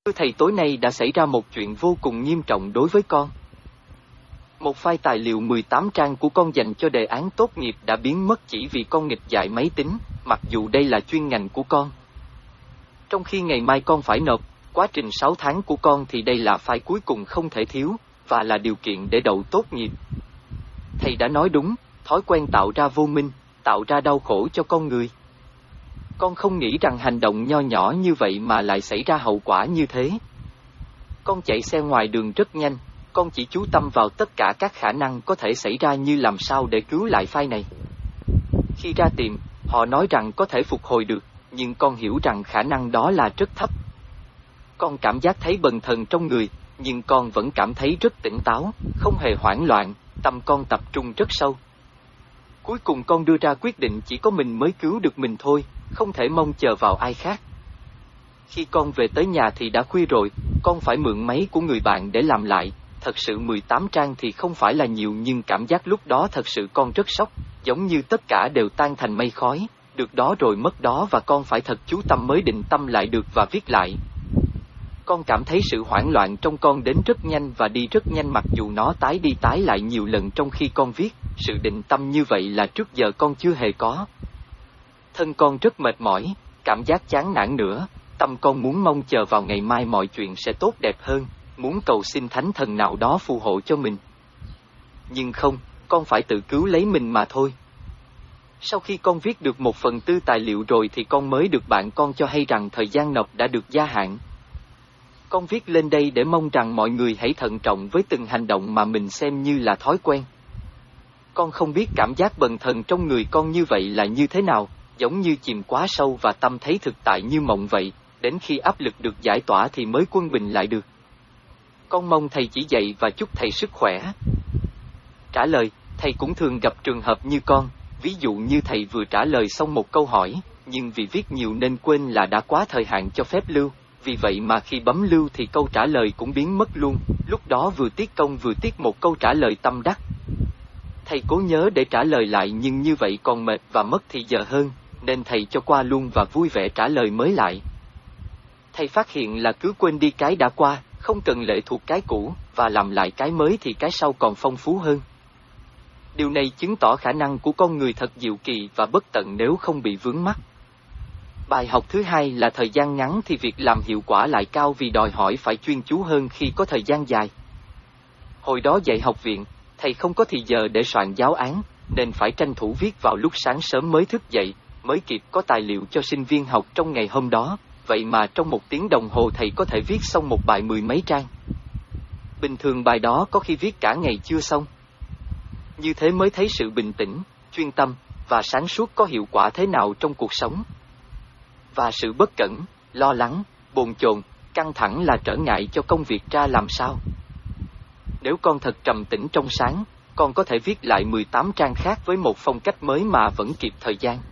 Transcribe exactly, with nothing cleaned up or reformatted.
Thưa thầy, tối nay đã xảy ra một chuyện vô cùng nghiêm trọng đối với con. Một file tài liệu mười tám trang của con dành cho đề án tốt nghiệp đã biến mất chỉ vì con nghịch dại máy tính, mặc dù đây là chuyên ngành của con. Trong khi ngày mai con phải nộp, quá trình sáu tháng của con thì đây là file cuối cùng không thể thiếu, và là điều kiện để đậu tốt nghiệp. Thầy đã nói đúng, thói quen tạo ra vô minh, tạo ra đau khổ cho con người. Con không nghĩ rằng hành động nho nhỏ như vậy mà lại xảy ra hậu quả như thế. Con chạy xe ngoài đường rất nhanh, con chỉ chú tâm vào tất cả các khả năng có thể xảy ra như làm sao để cứu lại file này. Khi ra tìm, họ nói rằng có thể phục hồi được, nhưng con hiểu rằng khả năng đó là rất thấp. Con cảm giác thấy bần thần trong người, nhưng con vẫn cảm thấy rất tỉnh táo, không hề hoảng loạn, tâm con tập trung rất sâu. Cuối cùng con đưa ra quyết định chỉ có mình mới cứu được mình thôi, không thể mong chờ vào ai khác. Khi con về tới nhà thì đã khuya rồi, con phải mượn máy của người bạn để làm lại. Thật sự mười tám trang thì không phải là nhiều, nhưng cảm giác lúc đó thật sự con rất sốc, giống như tất cả đều tan thành mây khói, được đó rồi mất đó, và con phải thật chú tâm mới định tâm lại được và viết lại. Con cảm thấy sự hoảng loạn trong con đến rất nhanh và đi rất nhanh, mặc dù nó tái đi tái lại nhiều lần trong khi con viết. Sự định tâm như vậy là trước giờ con chưa hề có. Thân con rất mệt mỏi, cảm giác chán nản nữa, tâm con muốn mong chờ vào ngày mai mọi chuyện sẽ tốt đẹp hơn, muốn cầu xin thánh thần nào đó phù hộ cho mình. Nhưng không, con phải tự cứu lấy mình mà thôi. Sau khi con viết được một phần tư tài liệu rồi thì con mới được bạn con cho hay rằng thời gian nộp đã được gia hạn. Con viết lên đây để mong rằng mọi người hãy thận trọng với từng hành động mà mình xem như là thói quen. Con không biết cảm giác bần thần trong người con như vậy là như thế nào, giống như chìm quá sâu và tâm thấy thực tại như mộng vậy, đến khi áp lực được giải tỏa thì mới quân bình lại được. Con mong thầy chỉ dạy và chúc thầy sức khỏe. Trả lời, thầy cũng thường gặp trường hợp như con, ví dụ như thầy vừa trả lời xong một câu hỏi, nhưng vì viết nhiều nên quên là đã quá thời hạn cho phép lưu, vì vậy mà khi bấm lưu thì câu trả lời cũng biến mất luôn, lúc đó vừa tiếc công vừa tiếc một câu trả lời tâm đắc. Thầy cố nhớ để trả lời lại nhưng như vậy còn mệt và mất thì giờ hơn, nên thầy cho qua luôn và vui vẻ trả lời mới lại. Thầy phát hiện là cứ quên đi cái đã qua, không cần lệ thuộc cái cũ, và làm lại cái mới thì cái sau còn phong phú hơn. Điều này chứng tỏ khả năng của con người thật diệu kỳ và bất tận nếu không bị vướng mắc. Bài học thứ hai là thời gian ngắn thì việc làm hiệu quả lại cao vì đòi hỏi phải chuyên chú hơn khi có thời gian dài. Hồi đó dạy học viện, thầy không có thì giờ để soạn giáo án, nên phải tranh thủ viết vào lúc sáng sớm mới thức dậy, mới kịp có tài liệu cho sinh viên học trong ngày hôm đó. Vậy mà trong một tiếng đồng hồ thầy có thể viết xong một bài mười mấy trang. Bình thường bài đó có khi viết cả ngày chưa xong. Như thế mới thấy sự bình tĩnh, chuyên tâm và sáng suốt có hiệu quả thế nào trong cuộc sống. Và sự bất cẩn, lo lắng, bồn chồn, căng thẳng là trở ngại cho công việc ra làm sao. Nếu con thật trầm tĩnh trong sáng, con có thể viết lại mười tám trang khác với một phong cách mới mà vẫn kịp thời gian.